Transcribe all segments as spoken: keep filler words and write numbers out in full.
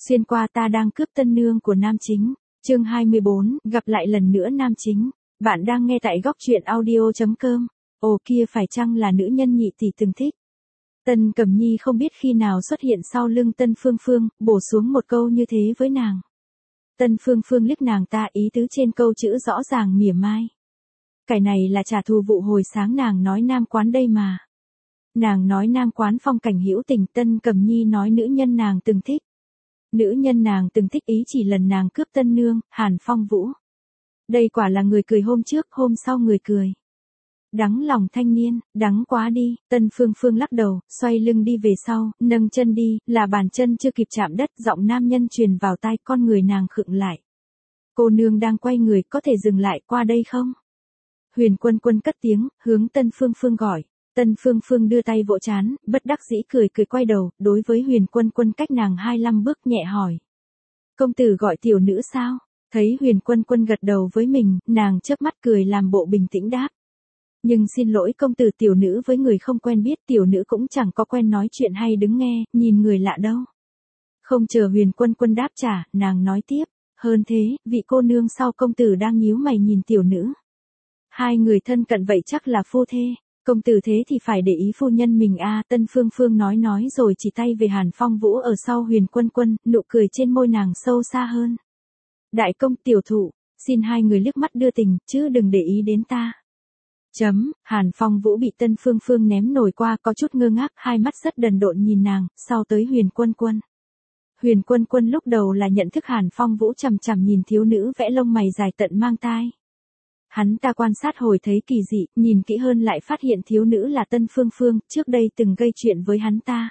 Xuyên qua ta đang cướp tân nương của nam chính. Chương hai mươi bốn, gặp lại lần nữa nam chính. Bạn đang nghe tại góc truyện audio chấm com. Ồ kia phải chăng là nữ nhân nhị tỷ từng thích? Tân Cẩm Nhi không biết khi nào xuất hiện sau lưng Tân Phương Phương, bổ xuống một câu như thế với nàng. Tân Phương Phương liếc nàng ta, ý tứ trên câu chữ rõ ràng mỉa mai. Cái này là trả thù vụ hồi sáng nàng nói nam quán đây mà. Nàng nói nam quán phong cảnh hữu tình, Tân Cẩm Nhi nói nữ nhân nàng từng thích. Nữ nhân nàng từng thích ý chỉ lần nàng cướp tân nương, Hàn Phong Vũ. Đây quả là người cười hôm trước, hôm sau người cười. Đắng lòng thanh niên, đắng quá đi, Tân Phương Phương lắc đầu, xoay lưng đi về sau, nâng chân đi, là bàn chân chưa kịp chạm đất, giọng nam nhân truyền vào tai, con người nàng khựng lại. Cô nương đang quay người, có thể dừng lại qua đây không? Huyền Quân Quân cất tiếng, hướng Tân Phương Phương gọi. Tân Phương Phương đưa tay vỗ trán, bất đắc dĩ cười cười quay đầu, đối với Huyền Quân Quân cách nàng hai lăm bước nhẹ hỏi. Công tử gọi tiểu nữ sao? Thấy Huyền Quân Quân gật đầu với mình, nàng chớp mắt cười làm bộ bình tĩnh đáp. Nhưng xin lỗi công tử, tiểu nữ với người không quen biết, tiểu nữ cũng chẳng có quen nói chuyện hay đứng nghe, nhìn người lạ đâu. Không chờ Huyền Quân Quân đáp trả, nàng nói tiếp, hơn thế, vị cô nương sau công tử đang nhíu mày nhìn tiểu nữ. Hai người thân cận vậy chắc là phu thê. Công tử thế thì phải để ý phu nhân mình a. À, Tân Phương Phương nói nói rồi chỉ tay về Hàn Phong Vũ ở sau Huyền Quân Quân, nụ cười trên môi nàng sâu xa hơn. Đại công tiểu thụ, xin hai người liếc mắt đưa tình, chứ đừng để ý đến ta. Chấm, Hàn Phong Vũ bị Tân Phương Phương ném nổi qua, có chút ngơ ngác, hai mắt rất đần độn nhìn nàng, sau tới Huyền Quân Quân. Huyền Quân Quân lúc đầu là nhận thức Hàn Phong Vũ chằm chằm nhìn thiếu nữ vẽ lông mày dài tận mang tai. Hắn ta quan sát hồi thấy kỳ dị, nhìn kỹ hơn lại phát hiện thiếu nữ là Tân Phương Phương, trước đây từng gây chuyện với hắn ta.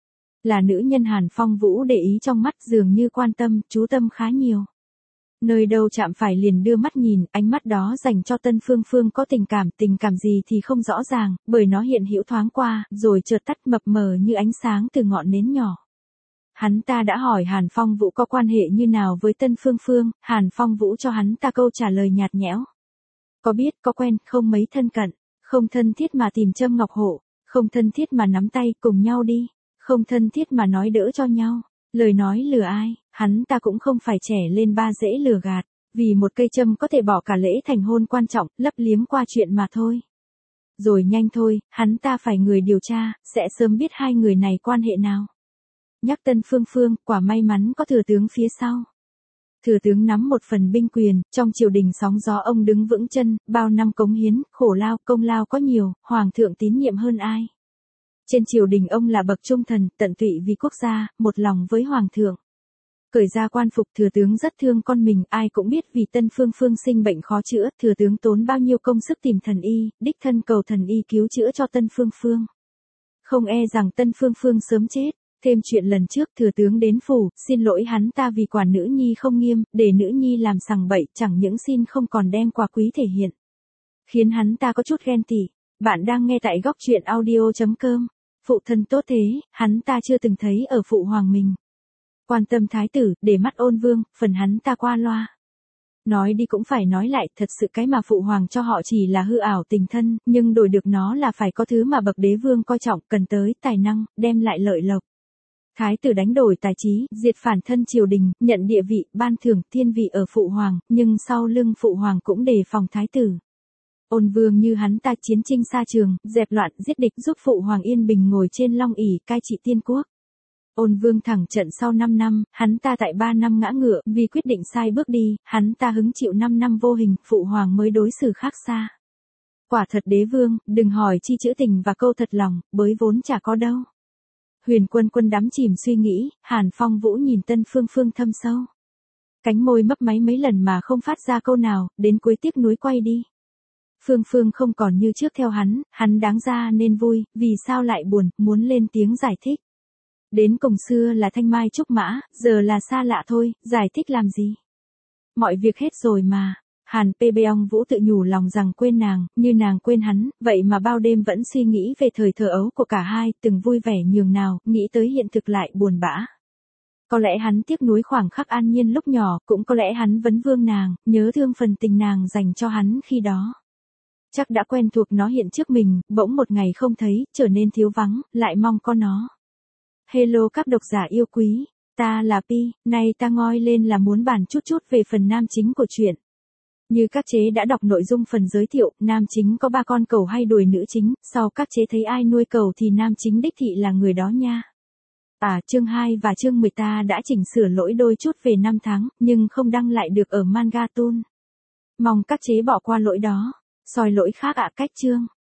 Là nữ nhân Hàn Phong Vũ để ý trong mắt, dường như quan tâm, chú tâm khá nhiều. Nơi đâu chạm phải liền đưa mắt nhìn, ánh mắt đó dành cho Tân Phương Phương có tình cảm, tình cảm gì thì không rõ ràng, bởi nó hiện hữu thoáng qua, rồi chợt tắt mập mờ như ánh sáng từ ngọn nến nhỏ. Hắn ta đã hỏi Hàn Phong Vũ có quan hệ như nào với Tân Phương Phương, Hàn Phong Vũ cho hắn ta câu trả lời nhạt nhẽo. Có biết, có quen, không mấy thân cận, không thân thiết mà tìm châm ngọc hộ, không thân thiết mà nắm tay cùng nhau đi, không thân thiết mà nói đỡ cho nhau, lời nói lừa ai, hắn ta cũng không phải trẻ lên ba dễ lừa gạt, vì một cây châm có thể bỏ cả lễ thành hôn quan trọng, lấp liếm qua chuyện mà thôi. Rồi nhanh thôi, hắn ta phải người điều tra, sẽ sớm biết hai người này quan hệ nào. Nhắc Tân Phương Phương, quả may mắn có thừa tướng phía sau. Thừa tướng nắm một phần binh quyền, trong triều đình sóng gió ông đứng vững chân, bao năm cống hiến, khổ lao, công lao có nhiều, hoàng thượng tín nhiệm hơn ai. Trên triều đình ông là bậc trung thần, tận tụy vì quốc gia, một lòng với hoàng thượng. Cởi ra quan phục, thừa tướng rất thương con mình, ai cũng biết vì Tân Phương Phương sinh bệnh khó chữa, thừa tướng tốn bao nhiêu công sức tìm thần y, đích thân cầu thần y cứu chữa cho Tân Phương Phương. Không e rằng Tân Phương Phương sớm chết. Thêm chuyện lần trước thừa tướng đến phủ, xin lỗi hắn ta vì quản nữ nhi không nghiêm, để nữ nhi làm sằng bậy, chẳng những xin không còn đem quà quý thể hiện. Khiến hắn ta có chút ghen tị. Bạn đang nghe tại góc truyện audio chấm com. Phụ thân tốt thế, hắn ta chưa từng thấy ở phụ hoàng mình. Quan tâm thái tử, để mắt ôn vương, phần hắn ta qua loa. Nói đi cũng phải nói lại, thật sự cái mà phụ hoàng cho họ chỉ là hư ảo tình thân, nhưng đổi được nó là phải có thứ mà bậc đế vương coi trọng, cần tới tài năng, đem lại lợi lộc. Thái tử đánh đổi tài trí, diệt phản thân triều đình, nhận địa vị, ban thưởng, thiên vị ở phụ hoàng, nhưng sau lưng phụ hoàng cũng đề phòng thái tử. Ôn vương như hắn ta chiến trinh xa trường, dẹp loạn, giết địch, giúp phụ hoàng yên bình ngồi trên long ỷ cai trị tiên quốc. Ôn vương thẳng trận sau năm năm, hắn ta tại ba năm ngã ngựa, vì quyết định sai bước đi, hắn ta hứng chịu năm năm vô hình, phụ hoàng mới đối xử khác xa. Quả thật đế vương, đừng hỏi chi chữ tình và câu thật lòng, bới vốn chả có đâu. Huyền Quân Quân đắm chìm suy nghĩ, Hàn Phong Vũ nhìn Tân Phương Phương thâm sâu. Cánh môi mấp máy mấy lần mà không phát ra câu nào, đến cuối tiếc nuối quay đi. Phương Phương không còn như trước theo hắn, hắn đáng ra nên vui, vì sao lại buồn, muốn lên tiếng giải thích. Đến cùng xưa là thanh mai trúc mã, giờ là xa lạ thôi, giải thích làm gì. Mọi việc hết rồi mà. Hàn Pê Beong Vũ tự nhủ lòng rằng quên nàng, như nàng quên hắn, vậy mà bao đêm vẫn suy nghĩ về thời thơ ấu của cả hai, từng vui vẻ nhường nào, nghĩ tới hiện thực lại buồn bã. Có lẽ hắn tiếc nuối khoảng khắc an nhiên lúc nhỏ, cũng có lẽ hắn vấn vương nàng, nhớ thương phần tình nàng dành cho hắn khi đó. Chắc đã quen thuộc nó hiện trước mình, bỗng một ngày không thấy, trở nên thiếu vắng, lại mong có nó. Hello các độc giả yêu quý. Ta là Pi, nay ta ngoi lên là muốn bàn chút chút về phần nam chính của truyện. Như các chế đã đọc nội dung phần giới thiệu, nam chính có ba con cẩu hay đuổi nữ chính, sau các chế thấy ai nuôi cẩu thì nam chính đích thị là người đó nha. À, chương hai và chương mười ta đã chỉnh sửa lỗi đôi chút về năm tháng, nhưng không đăng lại được ở Manga Toon. Mong các chế bỏ qua lỗi đó. Soi lỗi khác ạ. Cách chương